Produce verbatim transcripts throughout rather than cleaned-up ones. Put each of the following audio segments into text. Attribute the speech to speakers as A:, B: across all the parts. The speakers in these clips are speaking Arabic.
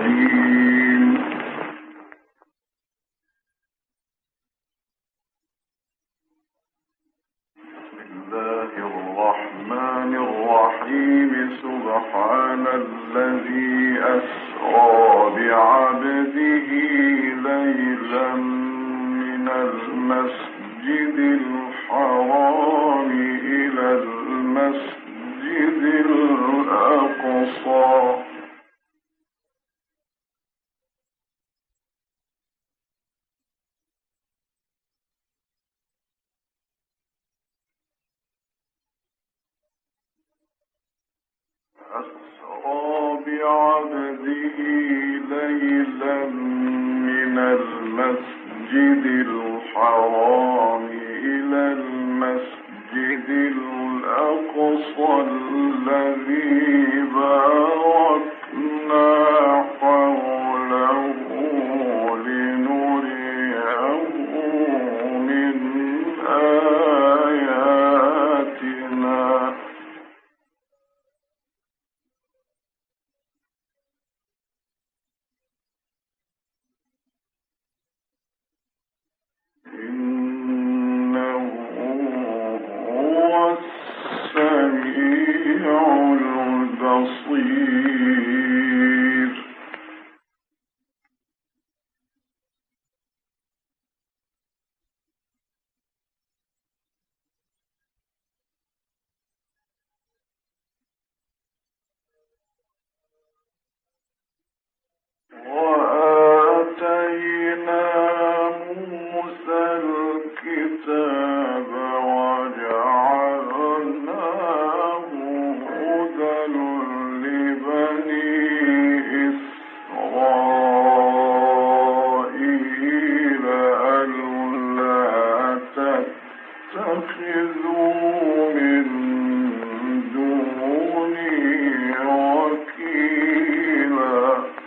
A: الرجيم. بسم الله الرحمن الرحيم. سبحان الذي أسرى بعبده ليلا من المسجد الحرام إلى المسجد الأقصى أسرى بعبده ليلا من المسجد الحرام إلى المسجد الأقصى الذي باركنا حوله لنريه من آياتنا إنه هو السميع البصير. وآتينا موسى الكتاب وجعلناه هدى لبني إسرائيل ألا تتخذوا من دوني وكيلا.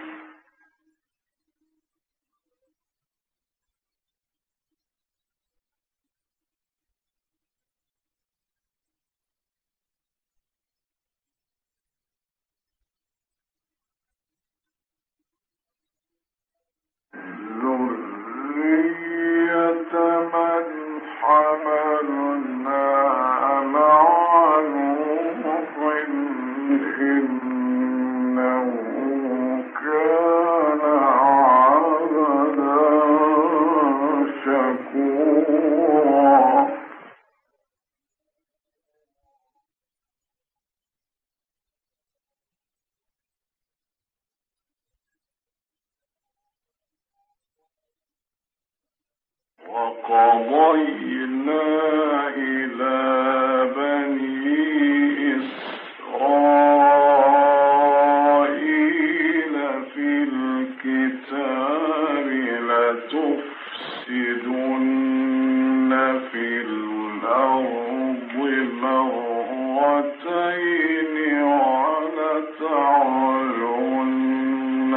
A: ذرية من حملنا مع نوح إنه كان عبدا شكورا. وقضينا إلى بني إسرائيل في الكتاب لتفسدن في الأرض مرتين ولتعلن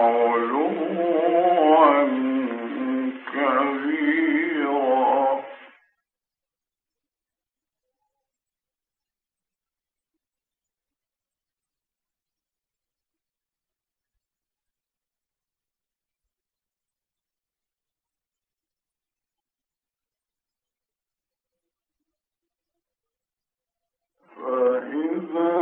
A: علوا كبيرا. فإذا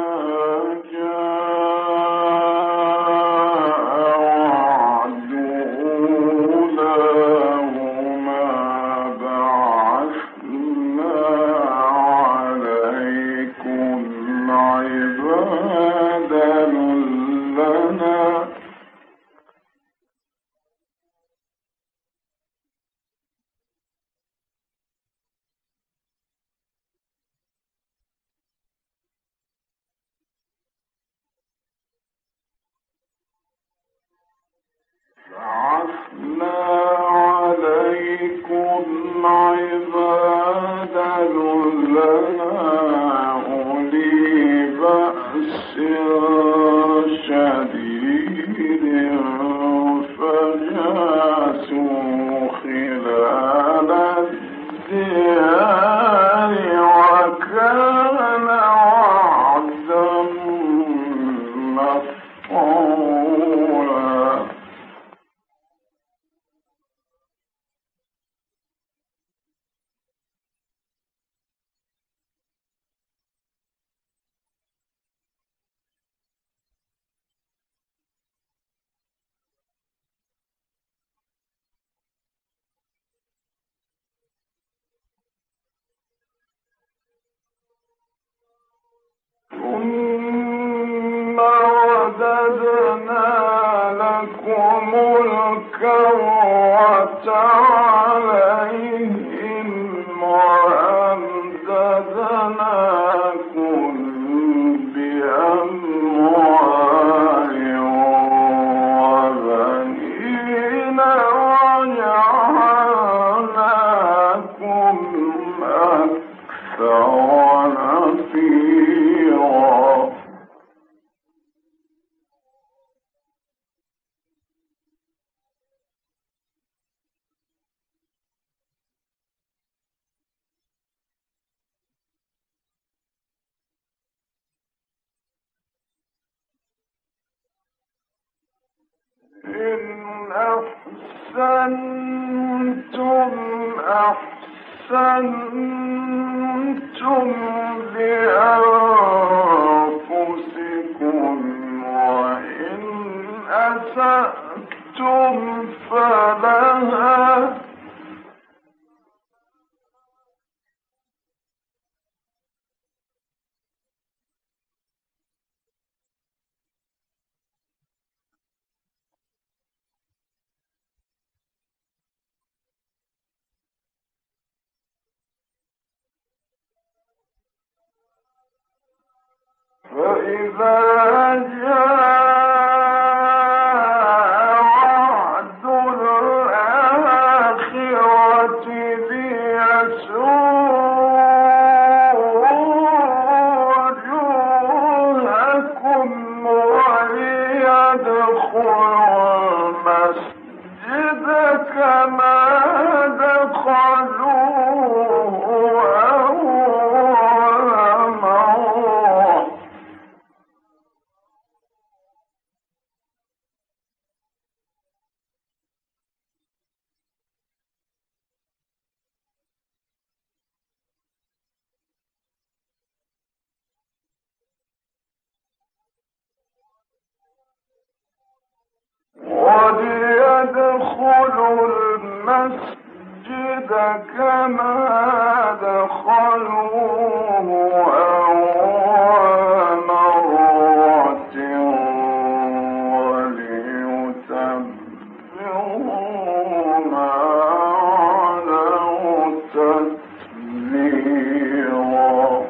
A: جاء وعد أولاهما بعثنا عليكم عبادا لنا بعثنا عليكم عبادا لنا أولي بأس شديد فجاسوا خلال الديار وكان وعدا مفعولا. ثم رددنا لكم الكرة عليهم وأمددناكم بأموال وبنين وجعلناكم أكثر نفيرا. إن أحسنتم أحسنتم لأنفسكم وإن أسأتم فلها. فإذا جاء وعد الآخرة ليسوءوا وجوهكم وليدخلوا المسجد كما دخلوه أول مرة. وليدخلوا المسجد كما دخلوه أول مرة وليتبروا ما علوا تتبيرا.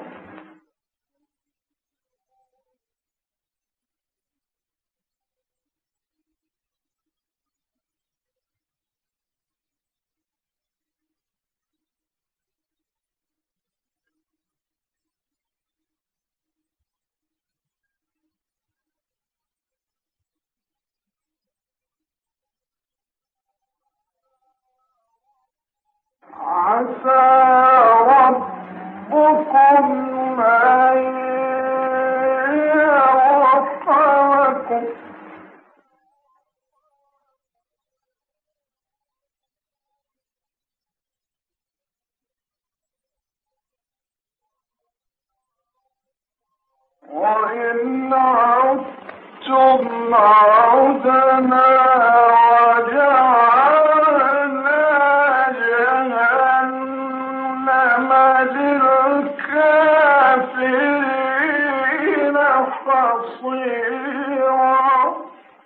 A: عسى ربكم أن يرحمكم وإن عدتم عدنا وجعلنا جهنم للكافرين حصيرا.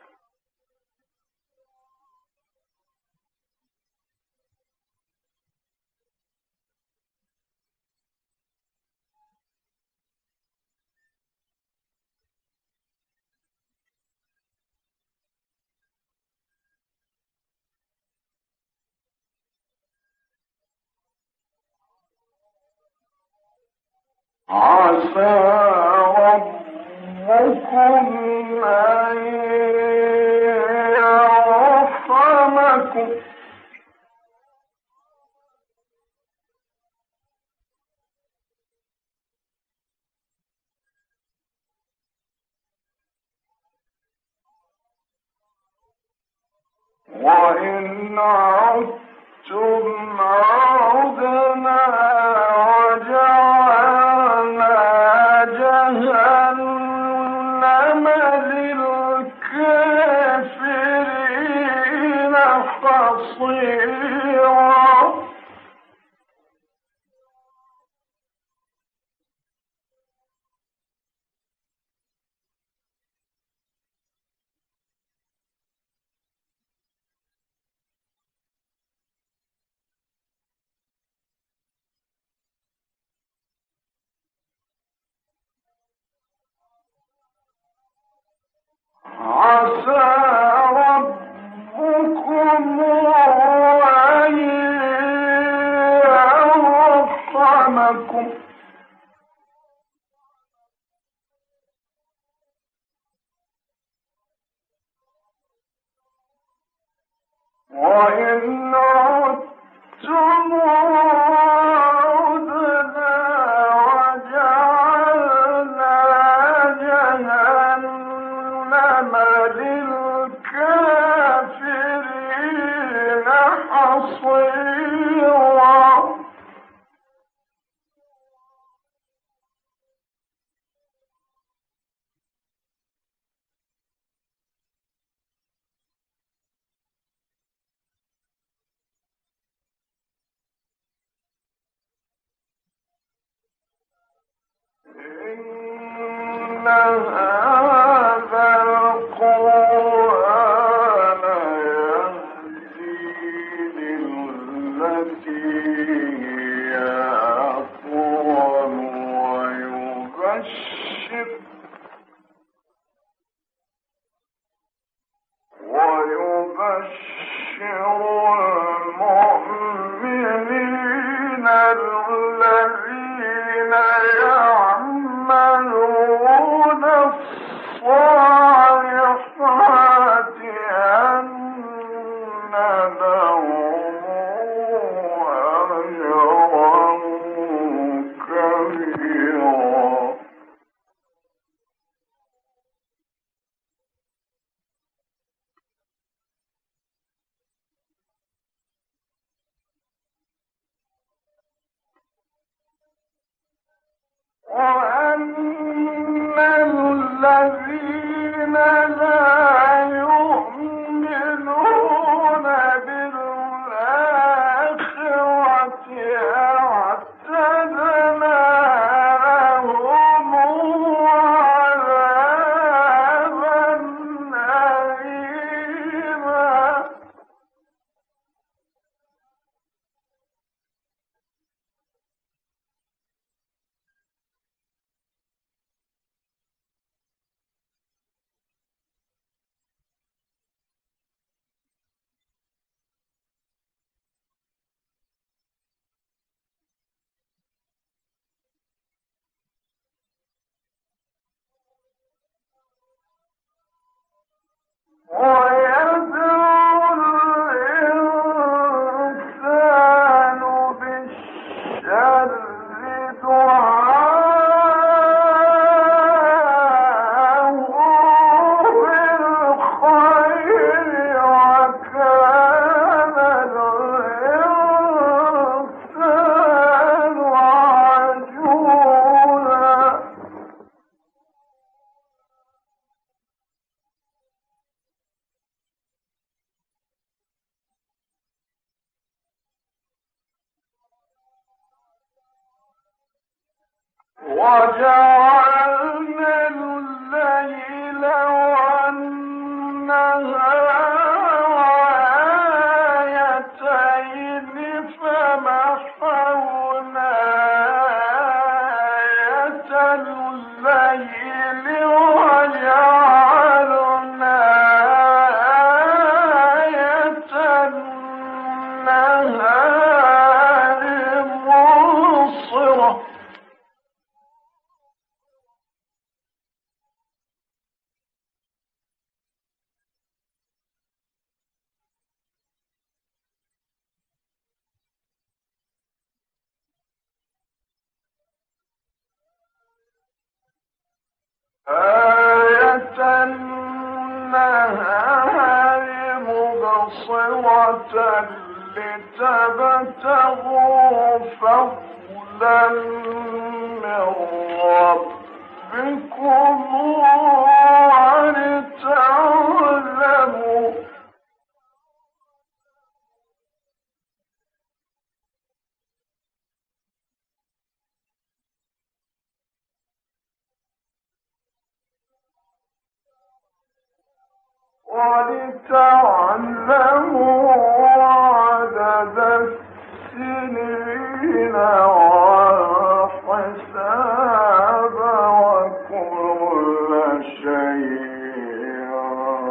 A: عسى ربكم أن يرحمكم وإن عدتم عدنا وجعلنا جهنم للكافرين حصيرا. وإن عدتم عدنا وجعلنا جهنم للكافرين حصيرا. إن هذا القرآن يهدي للتي هي أقوم ويبشر ويبشر المؤمنين الذين يعملون الصالحات أن لهم أجرا كبيرا. وأن الذين لا يؤمنون بالآخرة أعتدنا لهم عذابا أليما. ويدعو الإنسان بالشر دعاءه بالخير وكان الإنسان عجولا. وجعلنا الليل والنهار آيتين فمحونا آية الليل وجعلنا آية النهار مبصرة. آية النهار مبصرة لتبتغوا فضلا من ربكم ولتعلموا ولتعلموا عدد السنين والحساب وكل شيء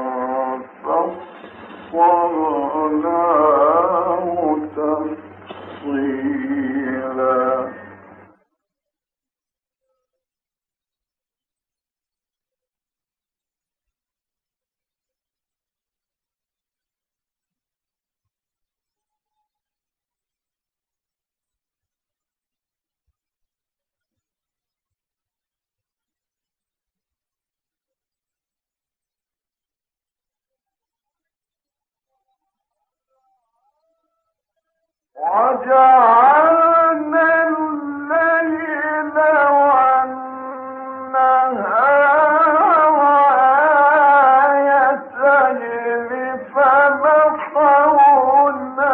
A: وجعلنا الليل والنهار آيتين فمحونا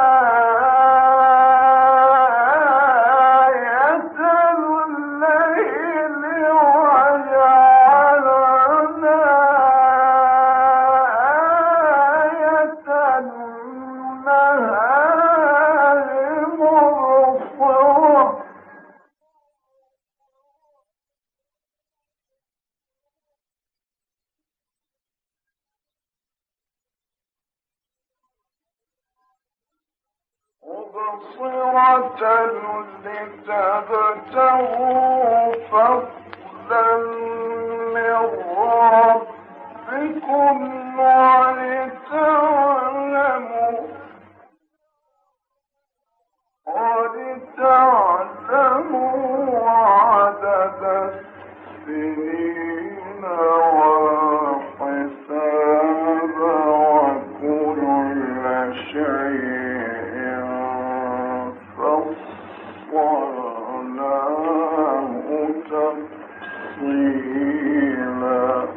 A: آية الليل وجعلنا آية النهار مبصرة مبصرة لتبتغوا فضلا من ربكم ولتعلموا ولتعلموا عدد السنين والحساب وكل شيء فصلناه تفصيلا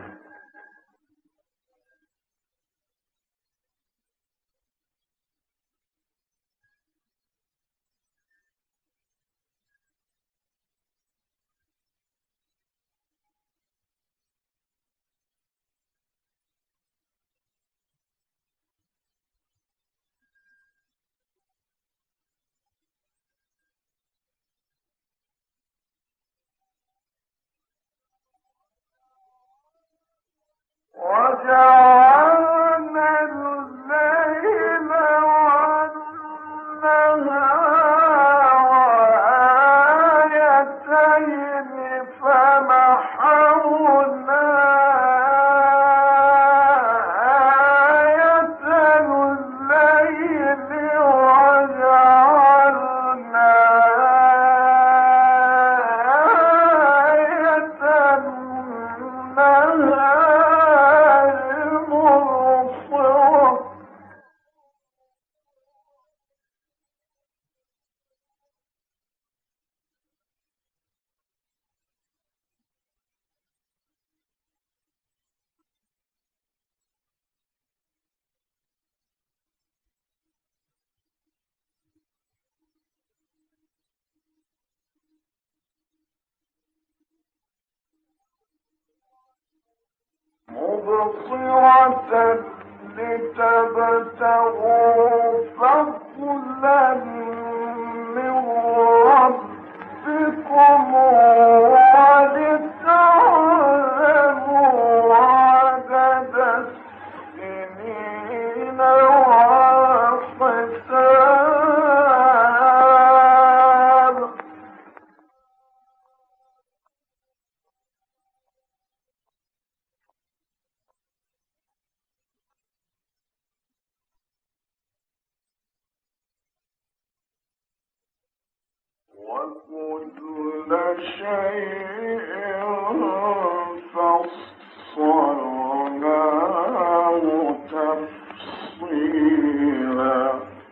A: وجعلنا الليل والنهار آيتين فمحونا آية الليل وجعلنا آية النهار مبصرة مبصرة لتبتغوا فضلا من ربكم ولتعلموا عدد السنين والحساب وكل شيء فصلناه تفصيلا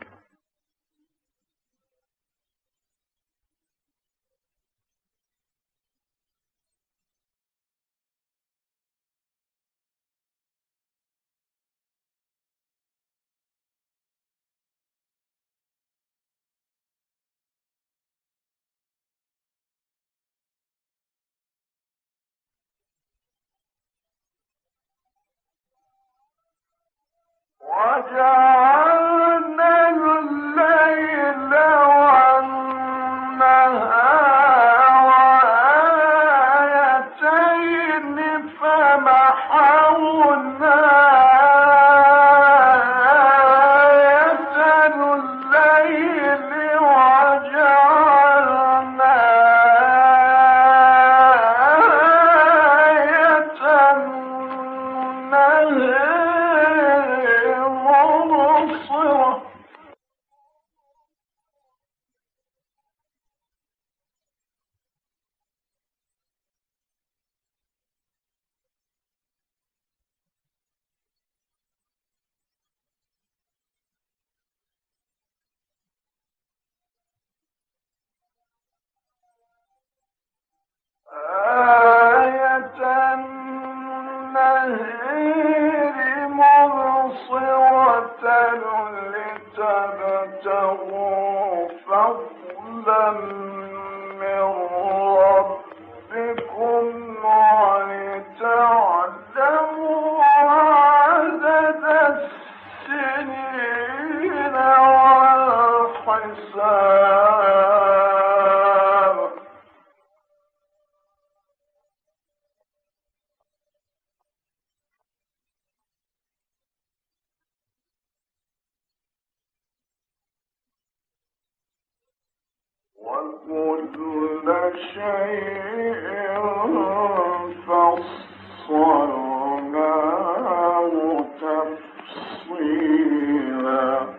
A: وجعلنا الليل والنهار آيتين فمحونا آية الليل وجعلنا آية النهار مبصرة وكل شيء فصلناه تفصيلا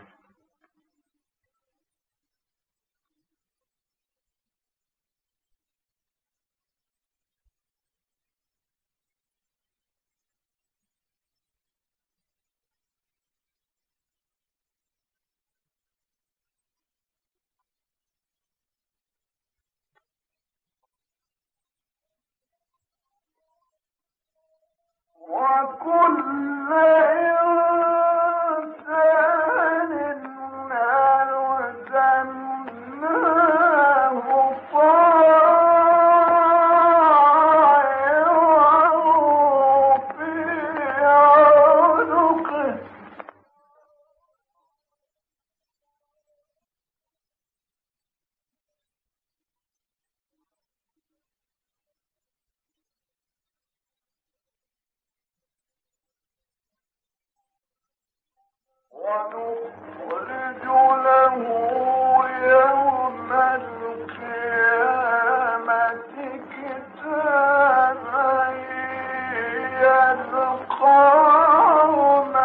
A: وكل إنسان ألزمناه طائره في عنقه ونخرج له يوم القيامة كتابا يلقاه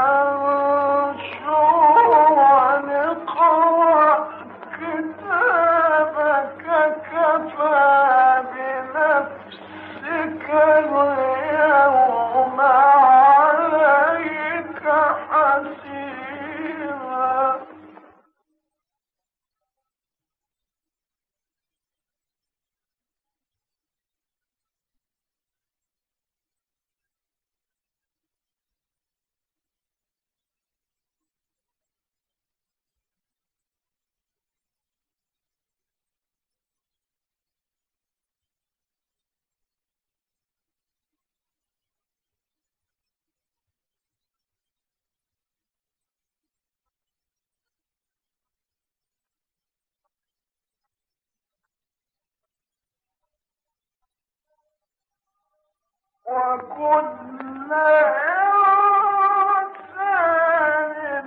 A: منشورا اقرأ كتابك كفى بنفسك اليوم عليك حسيبا وكل إنسان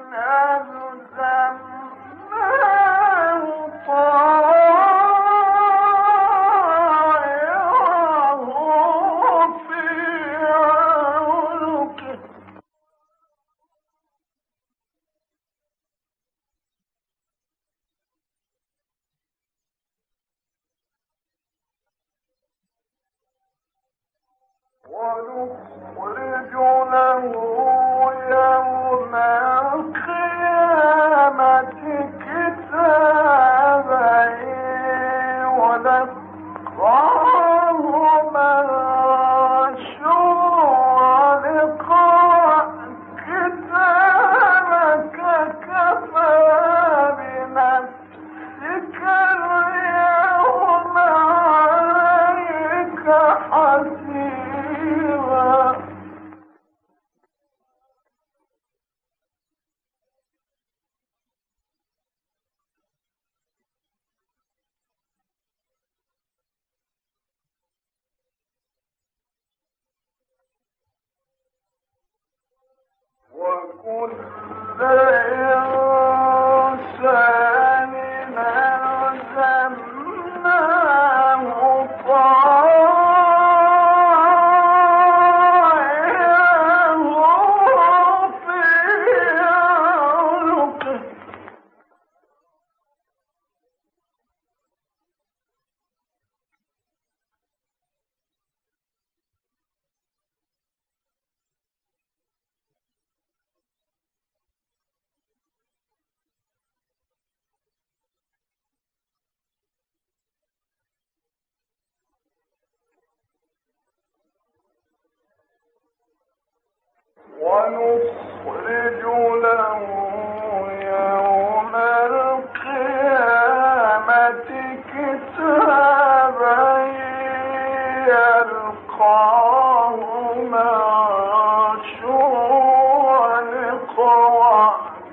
A: ألزمناه طائره في عنقه ونخرج له يوم القيامة كتابا يلقاه منشورا اقرأ كتابك كفى بنفسك اليوم عليك حسيبا وكل إنسان ألزمناه طائره في عنقه ونخرج له يوم القيامة كتابا يلقاه منشورا اقرأ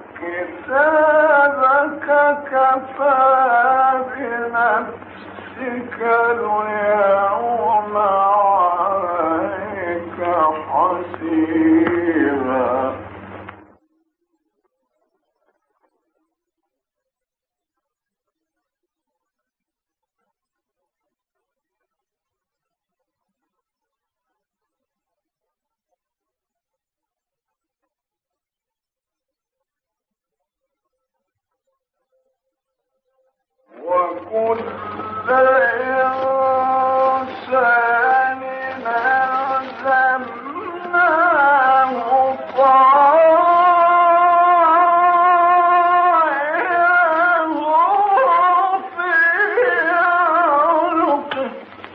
A: كتابك كفى بنفسك اليوم عليك حسيبا وكل إنسان ألزمناه طائره في عنقه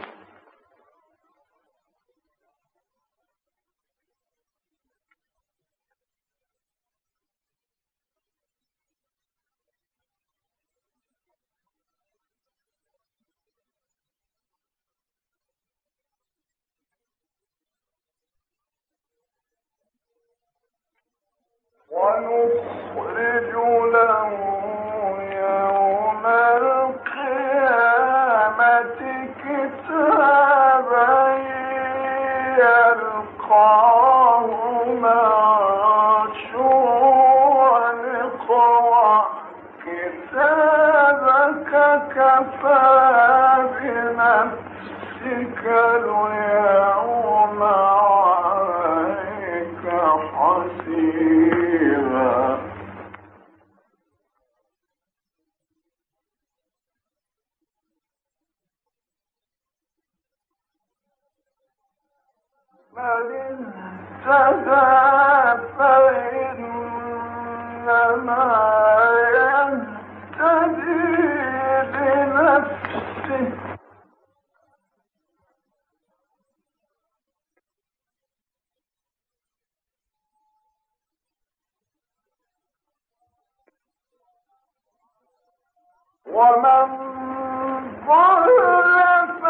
A: ونخرج له يوم القيامة كتابا يلقاه منشورا اقرأ كتابك كفى بنفسك اليوم عليك حسيبا من اهتدى فإنما يهتدي لنفسه ومن ضل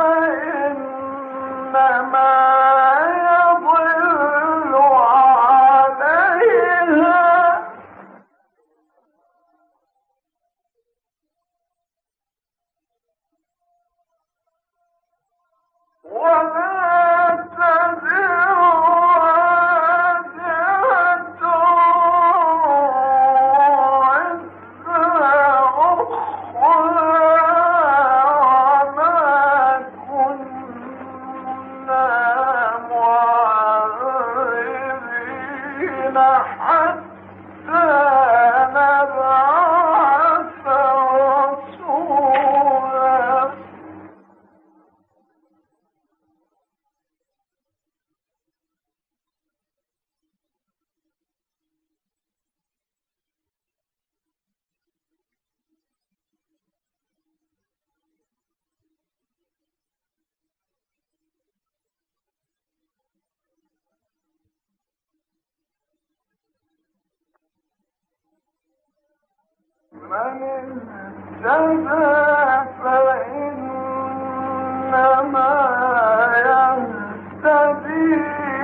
A: فإنما يضل عليها ولا تزر وازرة وزر أخرى وما كنا معذبين حتى نبعث رسولا من اهتدى فإنما يهتدي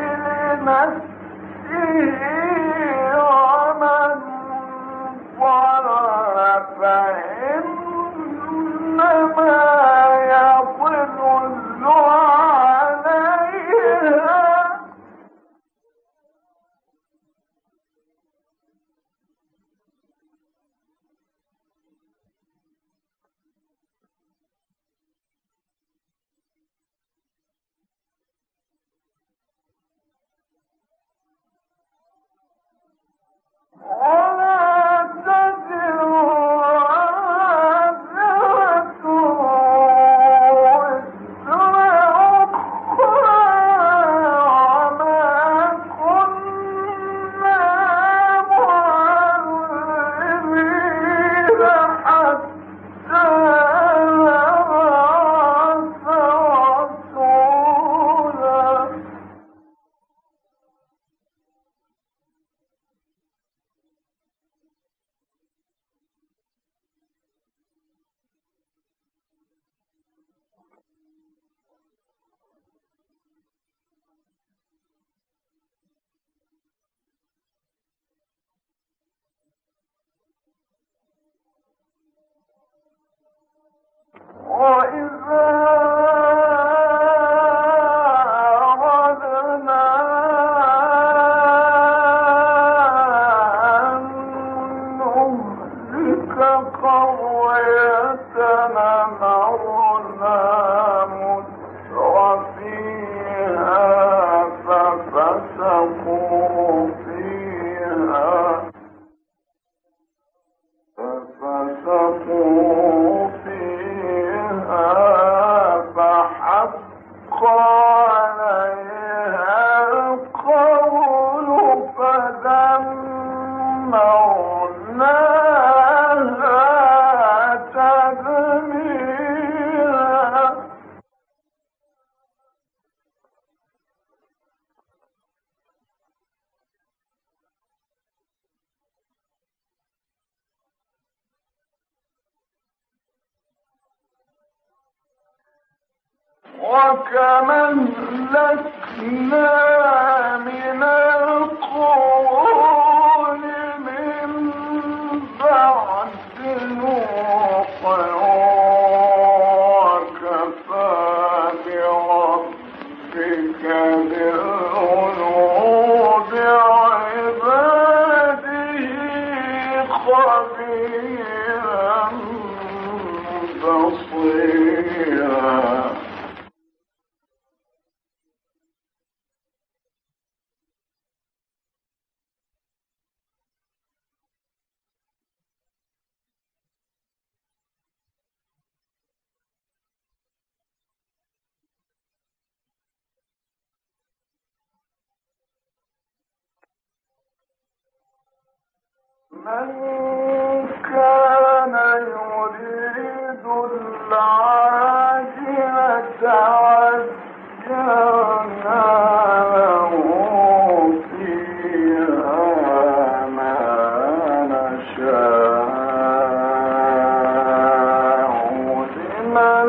A: لنفسه ومن ضل فإنما يضل عليها ولا تزر وازرة وزر أخرى وما كنا معذبين حتى نبعث رسولا وإذا أردنا أن نهلك قرية أمرنا متر فيها ففسقوا فيها ففسقوا فيها وكم أهلكنا من القرون من بعد نوح وكفى بربك بالذنوب عباده خبيرا بصيرا. من كان يريد العاجلة عجلنا له فيها ما نشاء لمن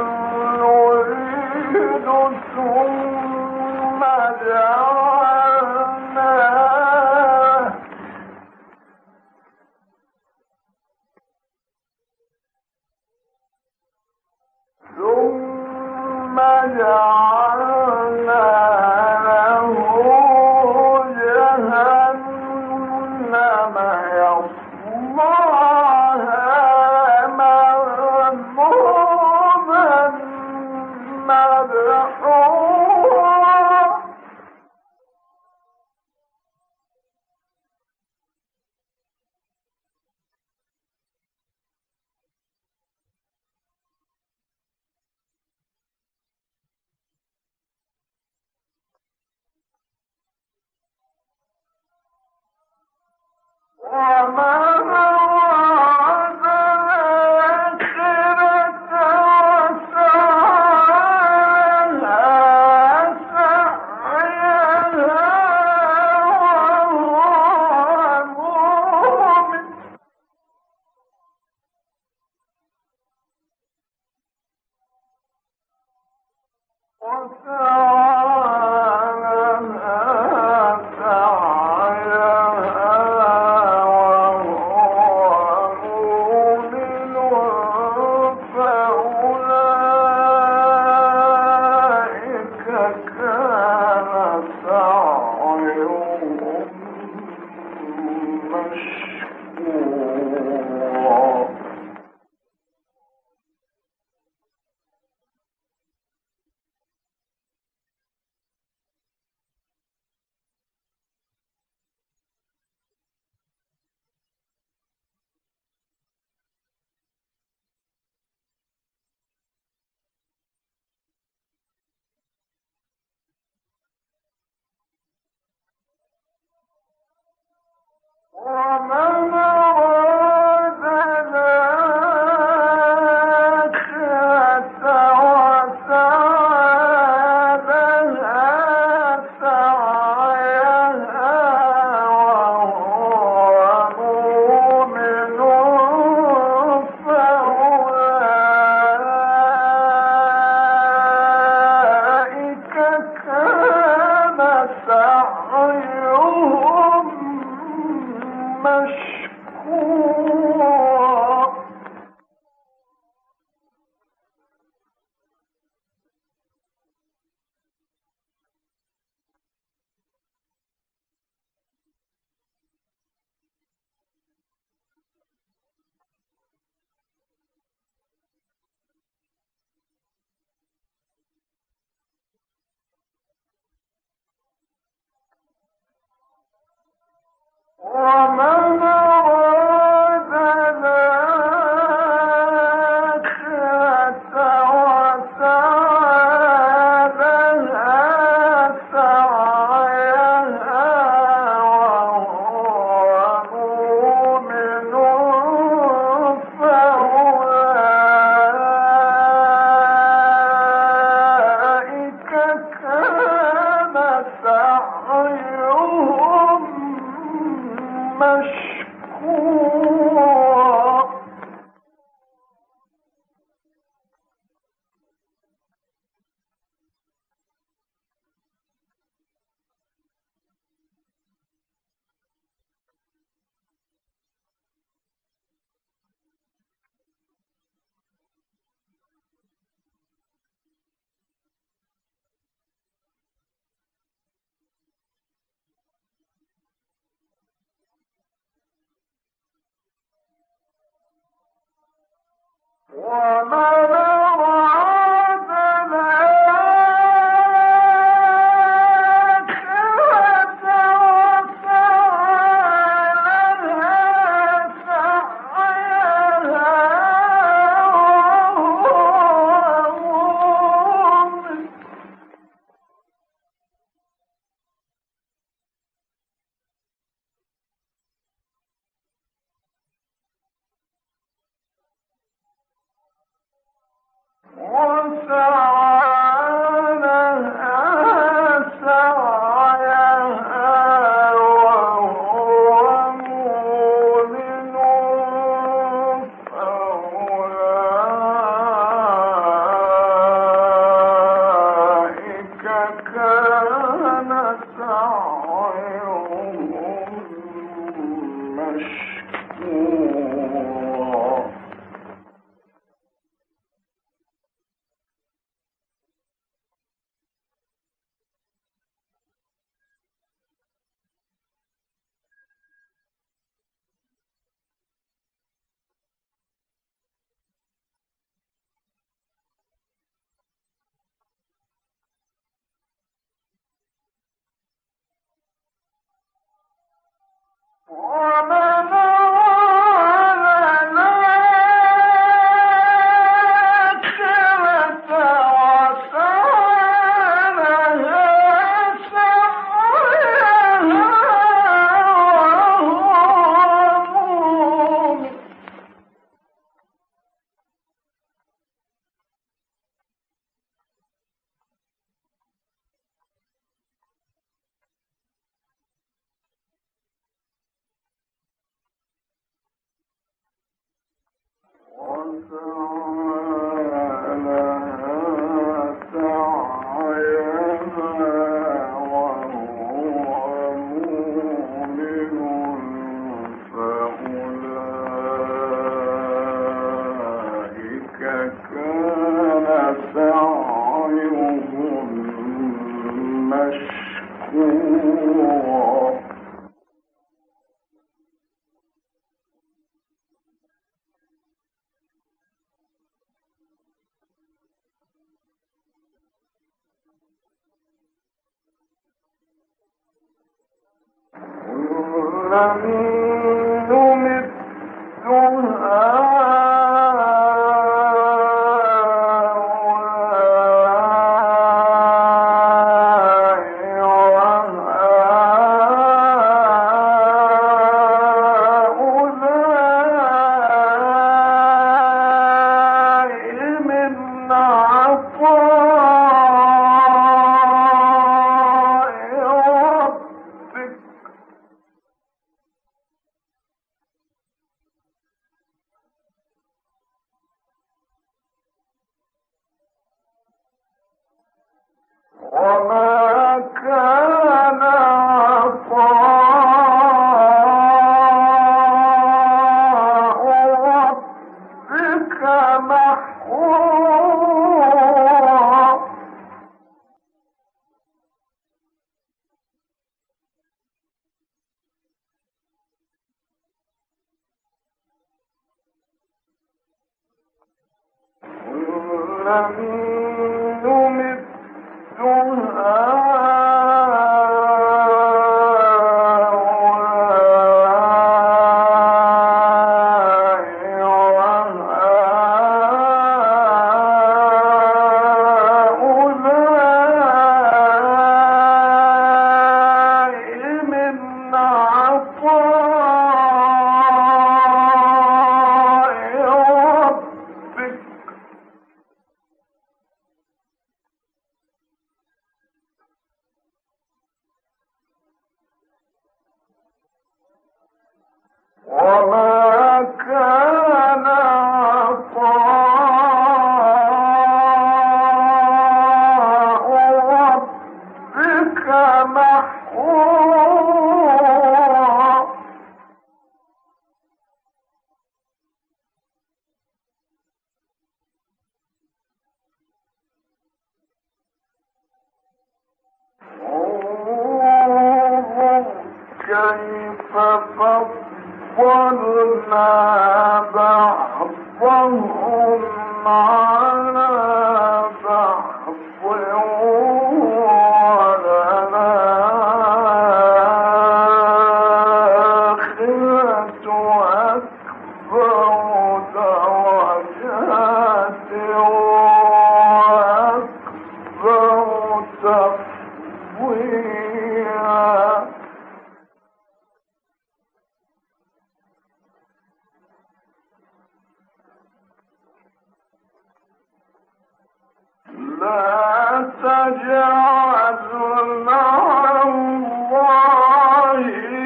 A: نريد ثم جعلناه ثم جعلنا له جهنم يصلاها مذموما مدحورا. ومن أراد الآخرة وسعى لها سعيها وهو مؤمن ومن أراد الآخرة وسعى لها سعيها وهو مؤمن فأولئك كان سعيهم مشكورا. ومن أراد الآخرة وسعى لها سعيها وهو مؤمن فأولئك كان سعيهم مشكورا. كيف فضلنا بعض بعضهم على بعض وللآخرة أكبر درجات وأكبر تفضيلا. لا تجعلوا مع الله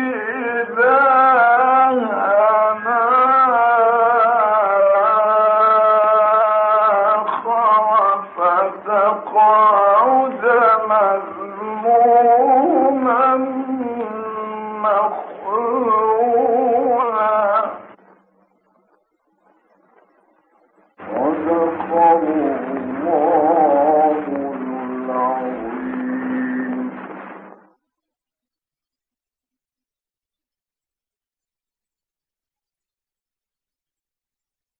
A: إلهًا آخر فتقعدوا